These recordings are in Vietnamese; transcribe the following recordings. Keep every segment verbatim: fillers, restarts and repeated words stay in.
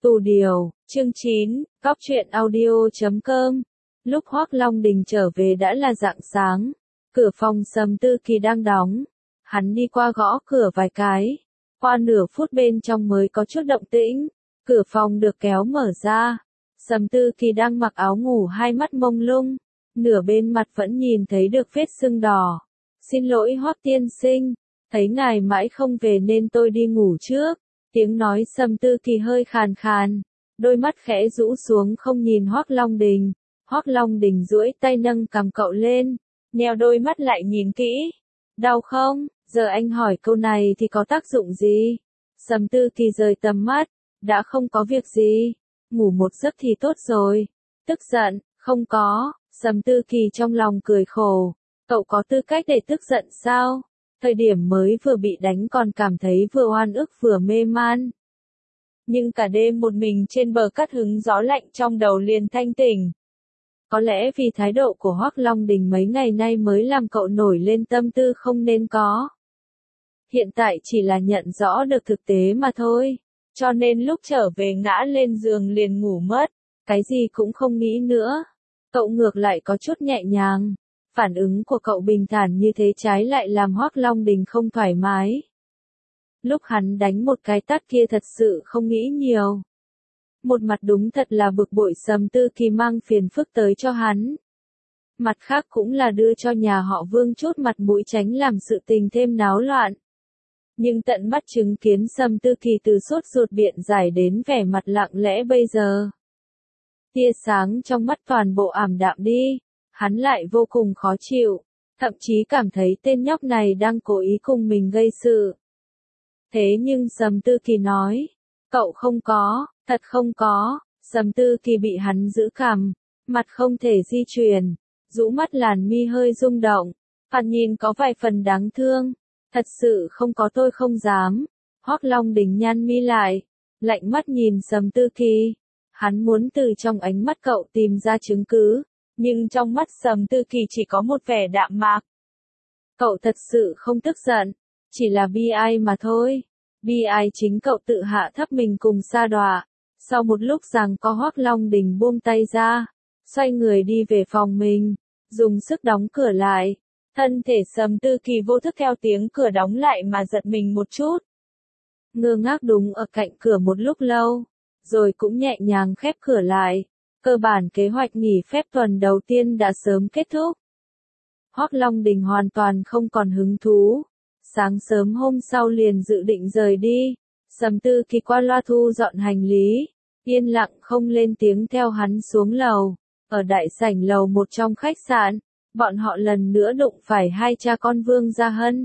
Tù điều, chương chín, cóc truyện audio chấm com. Lúc Hoắc Long Đình trở về đã là rạng sáng, cửa phòng Sầm Tư Kỳ đang đóng. Hắn đi qua gõ cửa vài cái, qua nửa phút bên trong mới có chút động tĩnh, cửa phòng được kéo mở ra. Sầm Tư Kỳ đang mặc áo ngủ, hai mắt mông lung, nửa bên mặt vẫn nhìn thấy được vết sưng đỏ. Xin lỗi Hoắc tiên sinh, thấy ngài mãi không về nên tôi đi ngủ trước. Tiếng nói Sầm Tư Kỳ hơi khàn khàn, đôi mắt khẽ rũ xuống không nhìn Hoắc Long Đình. Hoắc Long Đình duỗi tay nâng cằm cậu lên, nheo đôi mắt lại nhìn kỹ. Đau không? Giờ anh hỏi câu này thì có tác dụng gì? Sầm Tư Kỳ rời tầm mắt, đã không có việc gì, ngủ một giấc thì tốt rồi. Tức giận, không có. Sầm Tư Kỳ trong lòng cười khổ, cậu có tư cách để tức giận sao? Thời điểm mới vừa bị đánh còn cảm thấy vừa oan ức vừa mê man. Nhưng cả đêm một mình trên bờ cát hứng gió lạnh trong đầu liền thanh tỉnh. Có lẽ vì thái độ của Hoắc Long Đình mấy ngày nay mới làm cậu nổi lên tâm tư không nên có. Hiện tại chỉ là nhận rõ được thực tế mà thôi, cho nên lúc trở về ngã lên giường liền ngủ mất, cái gì cũng không nghĩ nữa. Cậu ngược lại có chút nhẹ nhàng. Phản ứng của cậu bình thản như thế trái lại làm Hoắc Long Đình không thoải mái. Lúc hắn đánh một cái tát kia thật sự không nghĩ nhiều. Một mặt đúng thật là bực bội Sầm Tư Kỳ mang phiền phức tới cho hắn. Mặt khác cũng là đưa cho nhà họ Vương chút mặt mũi tránh làm sự tình thêm náo loạn. Nhưng tận mắt chứng kiến Sầm Tư Kỳ từ sốt ruột biện giải đến vẻ mặt lặng lẽ bây giờ. Tia sáng trong mắt toàn bộ ảm đạm đi. Hắn lại vô cùng khó chịu, thậm chí cảm thấy tên nhóc này đang cố ý cùng mình gây sự. Thế nhưng Sầm Tư Kỳ nói, cậu không có, thật không có. Sầm Tư Kỳ bị hắn giữ cằm, mặt không thể di chuyển, rũ mắt làn mi hơi rung động, thoạt nhìn có vài phần đáng thương. Thật sự không có, tôi không dám. Hoắc Long Đình nhăn mi lại, lạnh mắt nhìn Sầm Tư Kỳ. Hắn muốn từ trong ánh mắt cậu tìm ra chứng cứ. Nhưng trong mắt Sầm Tư Kỳ chỉ có một vẻ đạm mạc. Cậu thật sự không tức giận, chỉ là bi ai mà thôi. Bi ai chính cậu tự hạ thấp mình cùng sa đọa. Sau một lúc giằng co Hoắc Long Đình buông tay ra, xoay người đi về phòng mình, dùng sức đóng cửa lại. Thân thể Sầm Tư Kỳ vô thức theo tiếng cửa đóng lại mà giật mình một chút. Ngơ ngác đứng ở cạnh cửa một lúc lâu, rồi cũng nhẹ nhàng khép cửa lại. Cơ bản kế hoạch nghỉ phép tuần đầu tiên đã sớm kết thúc. Hoắc Long Đình hoàn toàn không còn hứng thú. Sáng sớm hôm sau liền dự định rời đi. Sầm Tư Kỳ qua loa thu dọn hành lý, yên lặng không lên tiếng theo hắn xuống lầu. Ở đại sảnh lầu một trong khách sạn, bọn họ lần nữa đụng phải hai cha con Vương Gia Hân.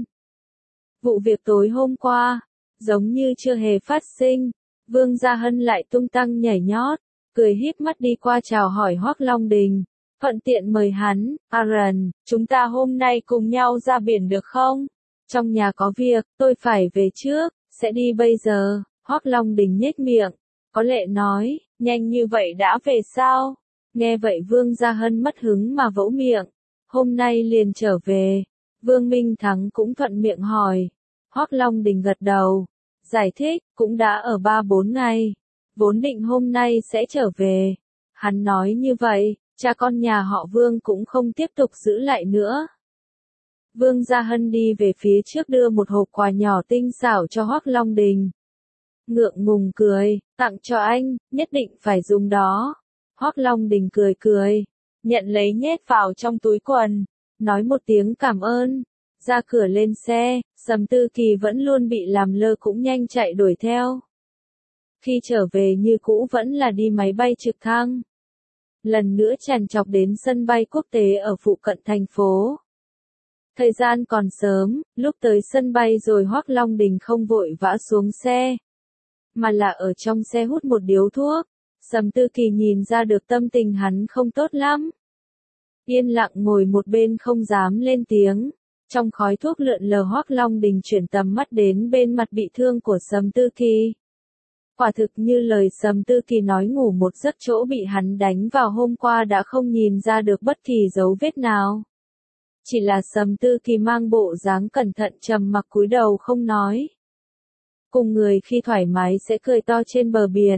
Vụ việc tối hôm qua, giống như chưa hề phát sinh, Vương Gia Hân lại tung tăng nhảy nhót. Cười híp mắt đi qua chào hỏi Hoắc Long Đình, thuận tiện mời hắn, Aaron, chúng ta hôm nay cùng nhau ra biển được không? Trong nhà có việc, tôi phải về trước, sẽ đi bây giờ. Hoắc Long Đình nhếch miệng, có lệ nói, nhanh như vậy đã về sao? Nghe vậy Vương Gia Hân mất hứng mà vỗ miệng, hôm nay liền trở về. Vương Minh Thắng cũng thuận miệng hỏi. Hoắc Long Đình gật đầu, giải thích, cũng đã ở ba bốn ngày. Vốn định hôm nay sẽ trở về. Hắn nói như vậy, cha con nhà họ Vương cũng không tiếp tục giữ lại nữa. Vương Gia Hân đi về phía trước đưa một hộp quà nhỏ tinh xảo cho Hoắc Long Đình. Ngượng ngùng cười, tặng cho anh, nhất định phải dùng đó. Hoắc Long Đình cười cười, nhận lấy nhét vào trong túi quần, nói một tiếng cảm ơn, ra cửa lên xe. Sầm Tư Kỳ vẫn luôn bị làm lơ cũng nhanh chạy đuổi theo. Khi trở về như cũ vẫn là đi máy bay trực thăng. Lần nữa trằn trọc đến sân bay quốc tế ở phụ cận thành phố. Thời gian còn sớm, lúc tới sân bay rồi Hoắc Long Đình không vội vã xuống xe, mà là ở trong xe hút một điếu thuốc. Sầm Tư Kỳ nhìn ra được tâm tình hắn không tốt lắm. Yên lặng ngồi một bên không dám lên tiếng. Trong khói thuốc lượn lờ Hoắc Long Đình chuyển tầm mắt đến bên mặt bị thương của Sầm Tư Kỳ. Quả thực như lời Sầm Tư Kỳ nói, ngủ một giấc chỗ bị hắn đánh vào hôm qua đã không nhìn ra được bất kỳ dấu vết nào. Chỉ là Sầm Tư Kỳ mang bộ dáng cẩn thận trầm mặc cúi đầu không nói. Cùng người khi thoải mái sẽ cười to trên bờ biển,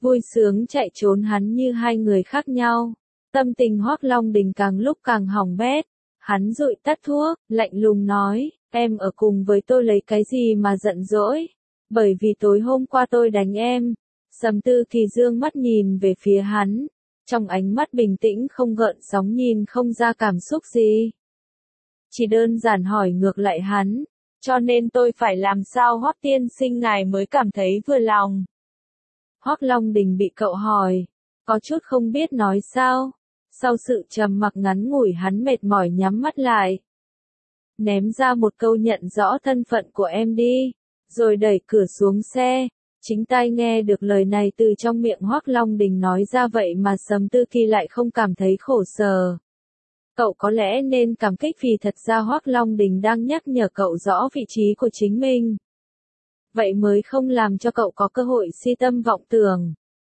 vui sướng chạy trốn hắn như hai người khác nhau. Tâm tình Hoắc Long Đình càng lúc càng hỏng bét, hắn dụi tắt thuốc, lạnh lùng nói, em ở cùng với tôi lấy cái gì mà giận dỗi, bởi vì tối hôm qua tôi đánh em. Sầm Tư Kỳ dương mắt nhìn về phía hắn, trong ánh mắt bình tĩnh không gợn sóng nhìn không ra cảm xúc gì. Chỉ đơn giản hỏi ngược lại hắn, cho nên tôi phải làm sao Hoắc tiên sinh ngài mới cảm thấy vừa lòng. Hoắc Long Đình bị cậu hỏi, có chút không biết nói sao. Sau sự trầm mặc ngắn ngủi hắn mệt mỏi nhắm mắt lại. Ném ra một câu nhận rõ thân phận của em đi, rồi đẩy cửa xuống xe. Chính tai nghe được lời này từ trong miệng Hoắc Long Đình nói ra vậy mà Sầm Tư Kỳ lại không cảm thấy khổ sở. Cậu có lẽ nên cảm kích vì thật ra Hoắc Long Đình đang nhắc nhở cậu rõ vị trí của chính mình. Vậy mới không làm cho cậu có cơ hội si tâm vọng tưởng.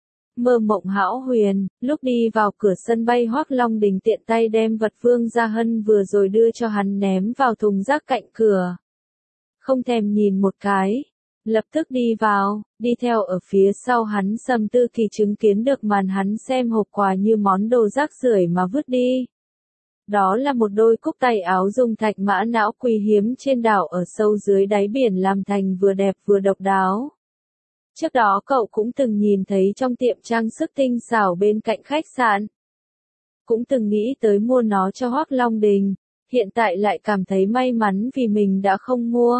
Mơ mộng hão huyền, lúc đi vào cửa sân bay Hoắc Long Đình tiện tay đem vật Vương Gia Hân vừa rồi đưa cho hắn ném vào thùng rác cạnh cửa. Không thèm nhìn một cái, lập tức đi vào, đi theo ở phía sau hắn Sầm Tư Kỳ chứng kiến được màn hắn xem hộp quà như món đồ rác rưởi mà vứt đi. Đó là một đôi cúc tay áo dùng thạch mã não quý hiếm trên đảo ở sâu dưới đáy biển làm thành vừa đẹp vừa độc đáo. Trước đó cậu cũng từng nhìn thấy trong tiệm trang sức tinh xảo bên cạnh khách sạn. Cũng từng nghĩ tới mua nó cho Hoắc Long Đình, hiện tại lại cảm thấy may mắn vì mình đã không mua.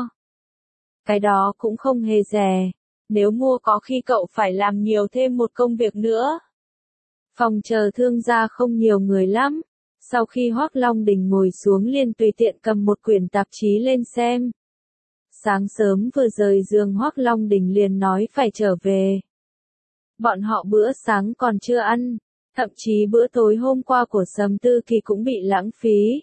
Cái đó cũng không hề rẻ, nếu mua có khi cậu phải làm nhiều thêm một công việc nữa. Phòng chờ thương gia không nhiều người lắm, sau khi Hoắc Long Đình ngồi xuống liền tùy tiện cầm một quyển tạp chí lên xem. Sáng sớm vừa rời giường Hoắc Long Đình liền nói phải trở về. Bọn họ bữa sáng còn chưa ăn, thậm chí bữa tối hôm qua của Sầm Tư Kỳ cũng bị lãng phí.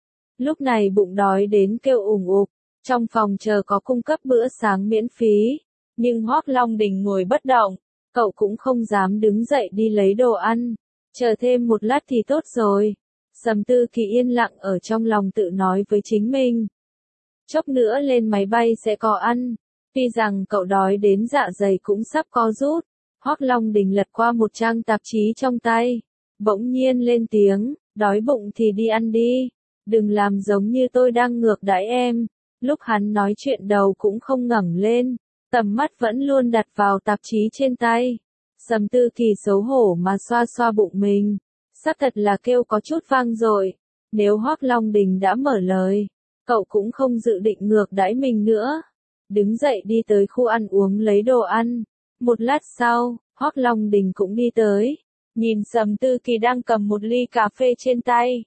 Lúc này bụng đói đến kêu ủng ục, trong phòng chờ có cung cấp bữa sáng miễn phí, nhưng Hoắc Long Đình ngồi bất động, cậu cũng không dám đứng dậy đi lấy đồ ăn, chờ thêm một lát thì tốt rồi. Sầm Tư Kỳ yên lặng ở trong lòng tự nói với chính mình. Chốc nữa lên máy bay sẽ có ăn, tuy rằng cậu đói đến dạ dày cũng sắp co rút. Hoắc Long Đình lật qua một trang tạp chí trong tay, bỗng nhiên lên tiếng, đói bụng thì đi ăn đi, đừng làm giống như tôi đang ngược đãi em. Lúc hắn nói chuyện đầu cũng không ngẩng lên, tầm mắt vẫn luôn đặt vào tạp chí trên tay. Sầm Tư Kỳ xấu hổ mà xoa xoa bụng mình, xác thật là kêu có chút vang dội. Nếu Hoắc Long Đình đã mở lời, cậu cũng không dự định ngược đãi mình nữa. Đứng dậy đi tới khu ăn uống lấy đồ ăn. Một lát sau, Hoắc Long Đình cũng đi tới, nhìn Sầm Tư Kỳ đang cầm một ly cà phê trên tay.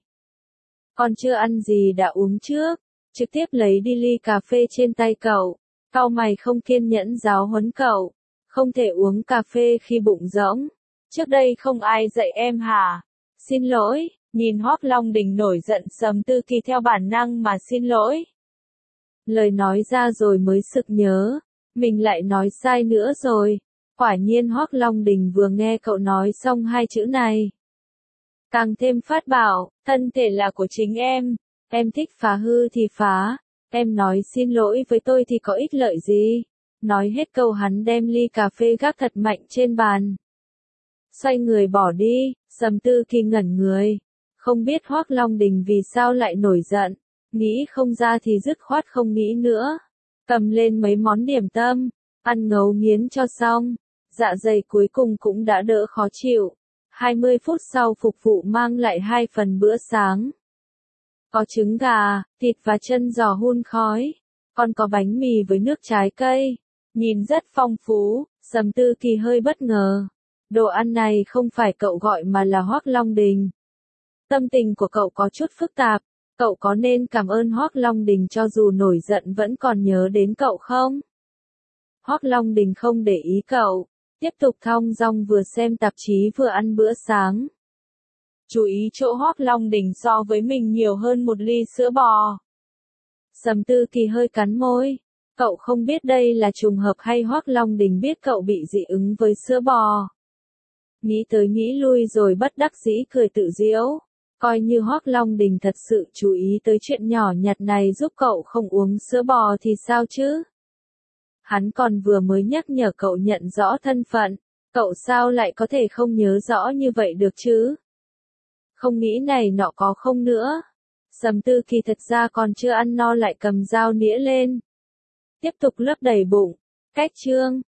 Còn chưa ăn gì đã uống trước, trực tiếp lấy đi ly cà phê trên tay cậu, cau mày không kiên nhẫn giáo huấn cậu, không thể uống cà phê khi bụng rỗng. Trước đây không ai dạy em hả? Xin lỗi, nhìn Hoắc Long Đình nổi giận Sầm Tư Kỳ theo bản năng mà xin lỗi. Lời nói ra rồi mới sực nhớ, mình lại nói sai nữa rồi. Quả nhiên Hoắc Long Đình vừa nghe cậu nói xong hai chữ này, càng thêm phát bảo, thân thể là của chính em, em thích phá hư thì phá, em nói xin lỗi với tôi thì có ích lợi gì. Nói hết câu hắn đem ly cà phê gác thật mạnh trên bàn. Xoay người bỏ đi, Sầm Tư Kỳ ngẩn người, không biết Hoắc Long Đình vì sao lại nổi giận, nghĩ không ra thì dứt khoát không nghĩ nữa. Cầm lên mấy món điểm tâm, ăn ngấu nghiến cho xong, dạ dày cuối cùng cũng đã đỡ khó chịu. hai mươi phút sau phục vụ mang lại hai phần bữa sáng. Có trứng gà, thịt và chân giò hun khói, còn có bánh mì với nước trái cây. Nhìn rất phong phú, Sầm Tư Kỳ hơi bất ngờ. Đồ ăn này không phải cậu gọi mà là Hoắc Long Đình. Tâm tình của cậu có chút phức tạp, cậu có nên cảm ơn Hoắc Long Đình cho dù nổi giận vẫn còn nhớ đến cậu không? Hoắc Long Đình không để ý cậu, tiếp tục thong dong vừa xem tạp chí vừa ăn bữa sáng. Chú ý chỗ Hoắc Long Đình so với mình nhiều hơn một ly sữa bò. Sầm Tư Kỳ hơi cắn môi, cậu không biết đây là trùng hợp hay Hoắc Long Đình biết cậu bị dị ứng với sữa bò. Nghĩ tới nghĩ lui rồi bất đắc dĩ cười tự giễu, coi như Hoắc Long Đình thật sự chú ý tới chuyện nhỏ nhặt này giúp cậu không uống sữa bò thì sao chứ? Hắn còn vừa mới nhắc nhở cậu nhận rõ thân phận, Cậu sao lại có thể không nhớ rõ như vậy được chứ? Không nghĩ này nọ có không nữa. Sầm Tư Kỳ thật ra còn chưa ăn no lại cầm dao nĩa lên. Tiếp tục lấp đầy bụng. Cách chương.